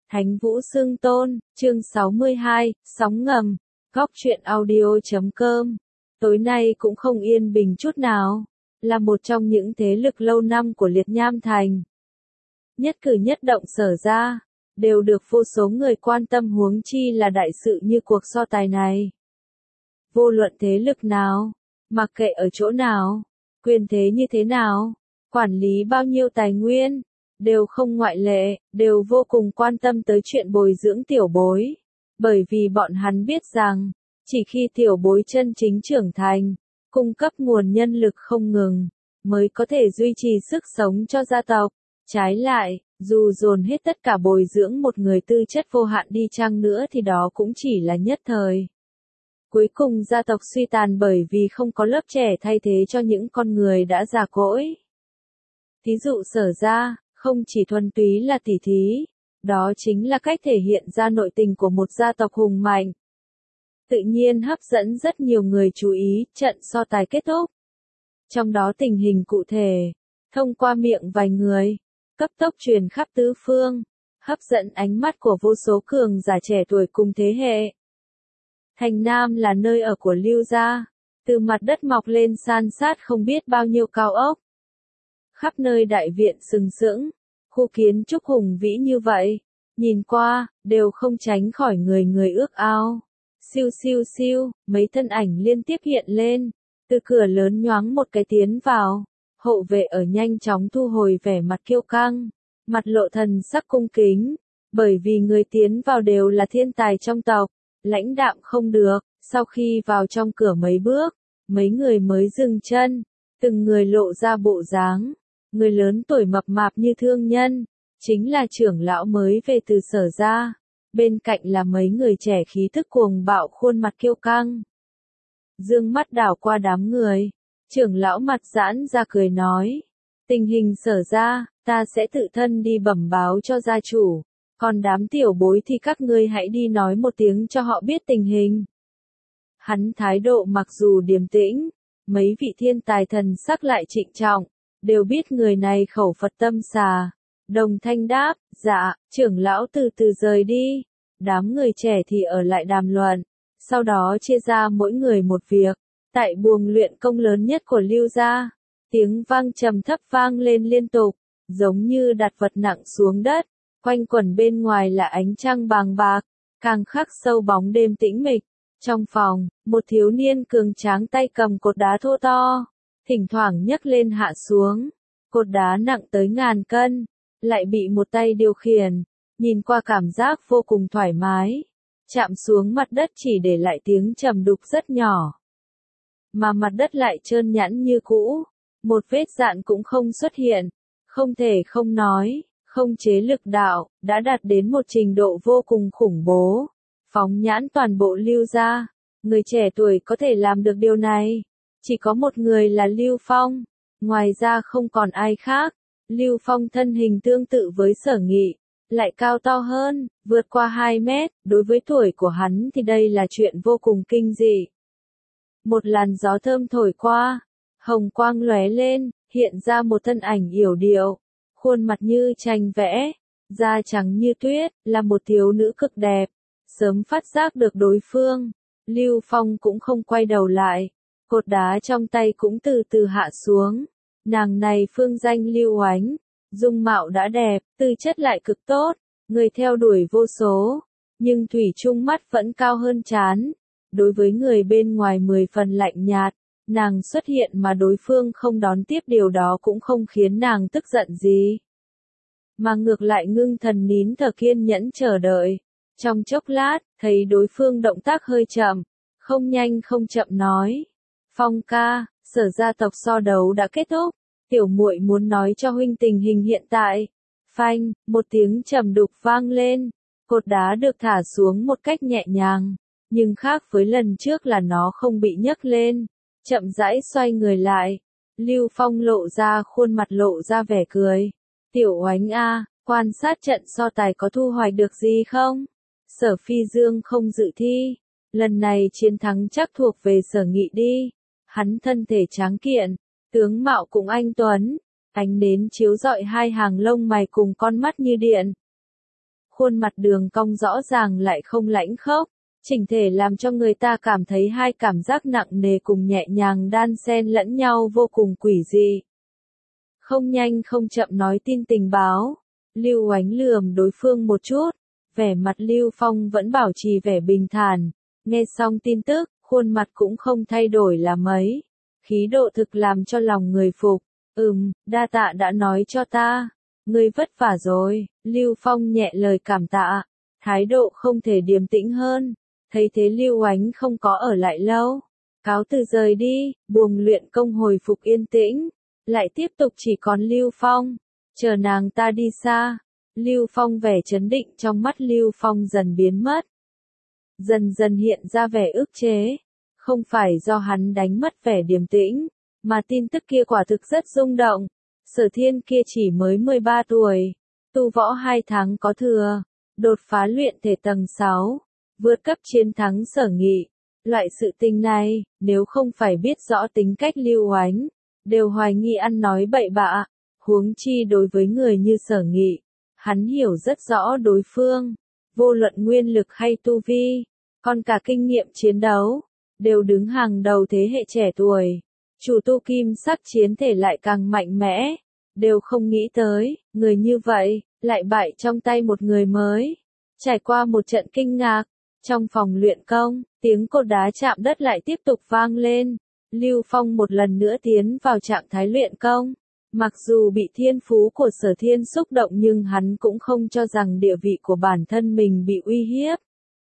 Thánh Vũ Xưng Tôn, chương 62, sóng ngầm, góc truyện audio.com. Tối nay cũng không yên bình chút nào, là một trong những thế lực lâu năm của Liệt Nham Thành. Nhất cử nhất động Sở ra, đều được vô số người quan tâm, huống chi là đại sự như cuộc so tài này. Vô luận thế lực nào, mặc kệ ở chỗ nào, quyền thế như thế nào, quản lý bao nhiêu tài nguyên, đều không ngoại lệ, đều vô cùng quan tâm tới chuyện bồi dưỡng tiểu bối. Bởi vì bọn hắn biết rằng, chỉ khi tiểu bối chân chính trưởng thành, cung cấp nguồn nhân lực không ngừng, mới có thể duy trì sức sống cho gia tộc. Trái lại, dù dồn hết tất cả bồi dưỡng một người tư chất vô hạn đi chăng nữa thì đó cũng chỉ là nhất thời. Cuối cùng gia tộc suy tàn bởi vì không có lớp trẻ thay thế cho những con người đã già cỗi. Thí dụ Sở ra, không chỉ thuần túy là tỉ thí, đó chính là cách thể hiện ra nội tình của một gia tộc hùng mạnh. Tự nhiên hấp dẫn rất nhiều người chú ý, trận so tài kết thúc. Trong đó tình hình cụ thể, thông qua miệng vài người, cấp tốc truyền khắp tứ phương, hấp dẫn ánh mắt của vô số cường giả trẻ tuổi cùng thế hệ. Thành Nam là nơi ở của Lưu gia, từ mặt đất mọc lên san sát không biết bao nhiêu cao ốc. Khắp nơi đại viện sừng sững, khu kiến trúc hùng vĩ như vậy, nhìn qua, đều không tránh khỏi người người ước ao. Siêu siêu siêu, mấy thân ảnh liên tiếp hiện lên, từ cửa lớn nhoáng một cái tiến vào, hộ vệ ở nhanh chóng thu hồi vẻ mặt kiêu căng, mặt lộ thần sắc cung kính, bởi vì người tiến vào đều là thiên tài trong tộc, lãnh đạm không được. Sau khi vào trong cửa mấy bước, mấy người mới dừng chân, từng người lộ ra bộ dáng. Người lớn tuổi mập mạp như thương nhân, chính là trưởng lão mới về từ Sở ra, bên cạnh là mấy người trẻ khí thức cuồng bạo khuôn mặt kiêu căng. Dương mắt đảo qua đám người, trưởng lão mặt giãn ra cười nói, tình hình Sở ra, ta sẽ tự thân đi bẩm báo cho gia chủ, còn đám tiểu bối thì các ngươi hãy đi nói một tiếng cho họ biết tình hình. Hắn thái độ mặc dù điềm tĩnh, mấy vị thiên tài thần sắc lại trịnh trọng. Đều biết người này khẩu Phật tâm xà, đồng thanh đáp, dạ, trưởng lão từ từ rời đi, đám người trẻ thì ở lại đàm luận, sau đó chia ra mỗi người một việc. Tại buồng luyện công lớn nhất của Lưu gia, tiếng vang trầm thấp vang lên liên tục, giống như đặt vật nặng xuống đất, quanh quẩn bên ngoài là ánh trăng bàng bạc, càng khắc sâu bóng đêm tĩnh mịch. Trong phòng, một thiếu niên cường tráng tay cầm cột đá thô to, thỉnh thoảng nhấc lên hạ xuống, cột đá nặng tới ngàn cân, lại bị một tay điều khiển, nhìn qua cảm giác vô cùng thoải mái, chạm xuống mặt đất chỉ để lại tiếng trầm đục rất nhỏ. Mà mặt đất lại trơn nhẵn như cũ, một vết dạn cũng không xuất hiện, không thể không nói, không chế lực đạo, đã đạt đến một trình độ vô cùng khủng bố, phóng nhãn toàn bộ Lưu gia, người trẻ tuổi có thể làm được điều này. Chỉ có một người là Lưu Phong, ngoài ra không còn ai khác. Lưu Phong thân hình tương tự với Sở Nghị, lại cao to hơn, vượt qua 2 mét, đối với tuổi của hắn thì đây là chuyện vô cùng kinh dị. Một làn gió thơm thổi qua, hồng quang lóe lên, hiện ra một thân ảnh yểu điệu, khuôn mặt như tranh vẽ, da trắng như tuyết, là một thiếu nữ cực đẹp. Sớm phát giác được đối phương, Lưu Phong cũng không quay đầu lại. Cột đá trong tay cũng từ từ hạ xuống. Nàng này phương danh Lưu Oánh, dung mạo đã đẹp, tư chất lại cực tốt, người theo đuổi vô số, nhưng thủy chung mắt vẫn cao hơn trán. Đối với người bên ngoài 10 phần lạnh nhạt, nàng xuất hiện mà đối phương không đón tiếp, điều đó cũng không khiến nàng tức giận gì. Mà ngược lại ngưng thần nín thở kiên nhẫn chờ đợi. Trong chốc lát, thấy đối phương động tác hơi chậm, không nhanh không chậm nói. Phong ca, Sở gia tộc so đấu đã kết thúc, tiểu muội muốn nói cho huynh tình hình hiện tại. Phanh, một tiếng trầm đục vang lên, cột đá được thả xuống một cách nhẹ nhàng, nhưng khác với lần trước là nó không bị nhấc lên, chậm rãi xoay người lại. Lưu Phong lộ ra khuôn mặt lộ ra vẻ cười. Tiểu Oánh a, quan sát trận so tài có thu hoạch được gì không? Sở Phi Dương không dự thi, lần này chiến thắng chắc thuộc về Sở Nghị đi. Hắn thân thể tráng kiện, tướng mạo cũng anh tuấn, ánh nến chiếu rọi hai hàng lông mày cùng con mắt như điện. khuôn mặt đường cong rõ ràng lại không lãnh khốc, chỉnh thể làm cho người ta cảm thấy hai cảm giác nặng nề cùng nhẹ nhàng đan xen lẫn nhau vô cùng quỷ dị. Không nhanh không chậm nói tin tình báo, Lưu Oánh lườm đối phương một chút, vẻ mặt Lưu Phong vẫn bảo trì vẻ bình thản, nghe xong tin tức, khuôn mặt cũng không thay đổi là mấy, khí độ thực làm cho lòng người phục, đa tạ đã nói cho ta, ngươi vất vả rồi, Lưu Phong nhẹ lời cảm tạ, thái độ không thể điềm tĩnh hơn, thấy thế Lưu Oánh không có ở lại lâu, cáo từ rời đi, buồng luyện công hồi phục yên tĩnh, lại tiếp tục chỉ còn Lưu Phong, chờ nàng ta đi xa, Lưu Phong vẻ chấn định trong mắt Lưu Phong dần biến mất, dần dần hiện ra vẻ ức chế, không phải do hắn đánh mất vẻ điềm tĩnh, mà tin tức kia quả thực rất rung động, Sở Thiên kia chỉ mới 13 tuổi, tu võ 2 tháng có thừa, đột phá luyện thể tầng 6, vượt cấp chiến thắng Sở Nghị, loại sự tình này, nếu không phải biết rõ tính cách Lưu Oánh, đều hoài nghi ăn nói bậy bạ, huống chi đối với người như Sở Nghị, hắn hiểu rất rõ đối phương, vô luận nguyên lực hay tu vi, còn cả kinh nghiệm chiến đấu, đều đứng hàng đầu thế hệ trẻ tuổi, chủ tu kim sắc chiến thể lại càng mạnh mẽ, đều không nghĩ tới, người như vậy, lại bại trong tay một người mới, trải qua một trận kinh ngạc, trong phòng luyện công, tiếng cột đá chạm đất lại tiếp tục vang lên. Lưu Phong một lần nữa tiến vào trạng thái luyện công. Mặc dù bị thiên phú của Sở Thiên xúc động nhưng hắn cũng không cho rằng địa vị của bản thân mình bị uy hiếp.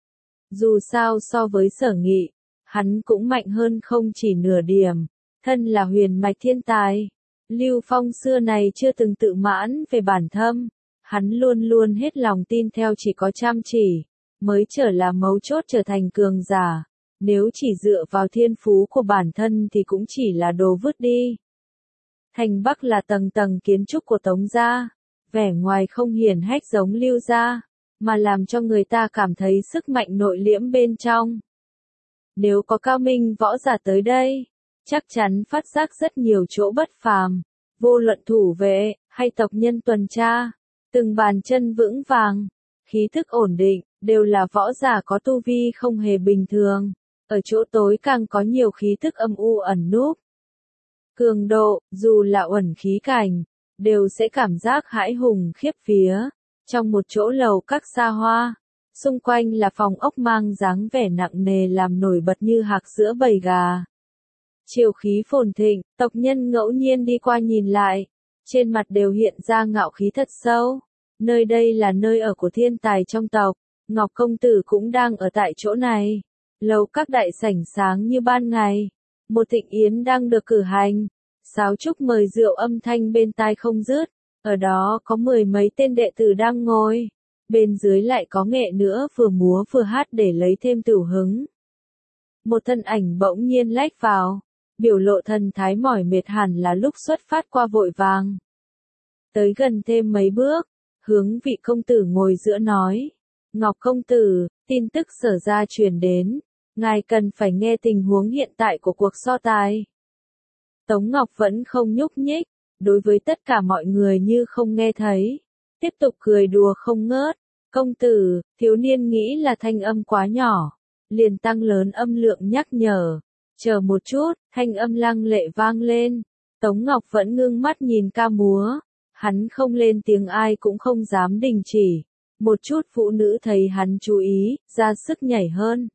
Dù sao so với Sở Nghị, hắn cũng mạnh hơn không chỉ nửa điểm. Thân là huyền mạch thiên tài. Lưu Phong xưa này chưa từng tự mãn về bản thân. Hắn luôn luôn hết lòng tin theo chỉ có chăm chỉ, mới trở là mấu chốt trở thành cường giả. Nếu chỉ dựa vào thiên phú của bản thân thì cũng chỉ là đồ vứt đi. Thành Bắc là tầng tầng kiến trúc của Tống gia, vẻ ngoài không hiển hách giống Lưu gia, mà làm cho người ta cảm thấy sức mạnh nội liễm bên trong. Nếu có cao minh võ giả tới đây, chắc chắn phát giác rất nhiều chỗ bất phàm, vô luận thủ vệ, hay tộc nhân tuần tra, từng bàn chân vững vàng, khí thức ổn định, đều là võ giả có tu vi không hề bình thường. Ở chỗ tối càng có nhiều khí thức âm u ẩn núp. Cường độ, dù là uẩn khí cảnh, đều sẽ cảm giác hãi hùng khiếp vía. Trong một chỗ lầu các xa hoa, xung quanh là phòng ốc mang dáng vẻ nặng nề làm nổi bật như hạc giữa bầy gà. Chiều khí phồn thịnh, tộc nhân ngẫu nhiên đi qua nhìn lại, trên mặt đều hiện ra ngạo khí thật sâu. Nơi đây là nơi ở của thiên tài trong tộc, Ngọc Công Tử cũng đang ở tại chỗ này. Lầu các đại sảnh sáng như ban ngày, một thịnh yến đang được cử hành, sáo trúc mời rượu âm thanh bên tai không dứt, ở đó có 10 mấy tên đệ tử đang ngồi, bên dưới lại có nghệ nữa vừa múa vừa hát để lấy thêm tửu hứng. Một thân ảnh bỗng nhiên lách vào, biểu lộ thần thái mỏi mệt hẳn là lúc xuất phát qua vội vàng. Tới gần thêm mấy bước, hướng vị công tử ngồi giữa nói, Ngọc Công Tử, tin tức Sở gia truyền đến. Ngài cần phải nghe tình huống hiện tại của cuộc so tài. Tống Ngọc vẫn không nhúc nhích, đối với tất cả mọi người như không nghe thấy. Tiếp tục cười đùa không ngớt. Công tử, thiếu niên nghĩ là thanh âm quá nhỏ. Liền tăng lớn âm lượng nhắc nhở. Chờ một chút, thanh âm lăng lệ vang lên. Tống Ngọc vẫn ngưng mắt nhìn ca múa. Hắn không lên tiếng ai cũng không dám đình chỉ. Một chút phụ nữ thấy hắn chú ý, ra sức nhảy hơn.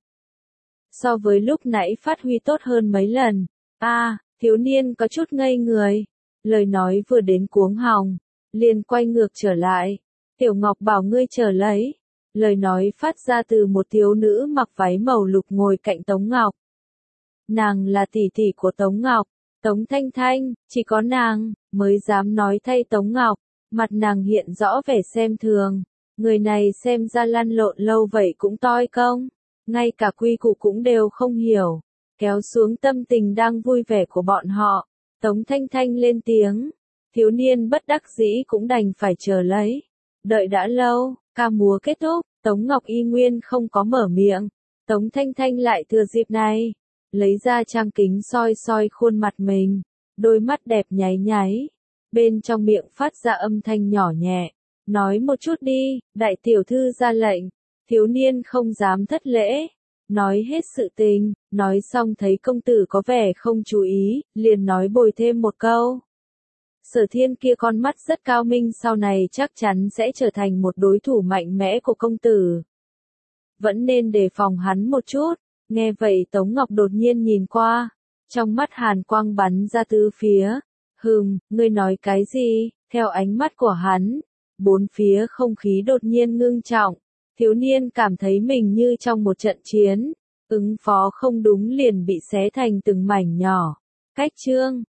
So với lúc nãy phát huy tốt hơn mấy lần. Thiếu niên có chút ngây người. Lời nói vừa đến cuống họng, liền quay ngược trở lại. Tiểu Ngọc bảo ngươi chờ lấy. Lời nói phát ra từ một thiếu nữ mặc váy màu lục ngồi cạnh Tống Ngọc. Nàng là tỷ tỷ của Tống Ngọc, Tống Thanh Thanh, chỉ có nàng mới dám nói thay Tống Ngọc. Mặt nàng hiện rõ vẻ xem thường. Người này xem ra lăn lộn lâu vậy cũng toi công. Ngay cả quy củ cũng đều không hiểu, kéo xuống tâm tình đang vui vẻ của bọn họ. Tống Thanh Thanh lên tiếng, thiếu niên bất đắc dĩ cũng đành phải chờ lấy. Đợi đã lâu, ca múa kết thúc, Tống Ngọc y nguyên không có mở miệng. Tống Thanh Thanh lại thừa dịp này, lấy ra trang kính soi soi khuôn mặt mình, đôi mắt đẹp nháy nháy, bên trong miệng phát ra âm thanh nhỏ nhẹ, Nói một chút đi, đại tiểu thư ra lệnh. Thiếu niên không dám thất lễ. Nói hết sự tình, nói xong thấy công tử có vẻ không chú ý, liền nói bồi thêm một câu. Sở Thiên kia con mắt rất cao minh, sau này chắc chắn sẽ trở thành một đối thủ mạnh mẽ của công tử. Vẫn nên đề phòng hắn một chút. Nghe vậy Tống Ngọc đột nhiên nhìn qua. Trong mắt hàn quang bắn ra tứ phía. Ngươi nói cái gì? Theo ánh mắt của hắn, bốn phía không khí đột nhiên ngưng trọng. Thiếu niên cảm thấy mình như trong một trận chiến. Ứng phó không đúng liền bị xé thành từng mảnh nhỏ. Cách chương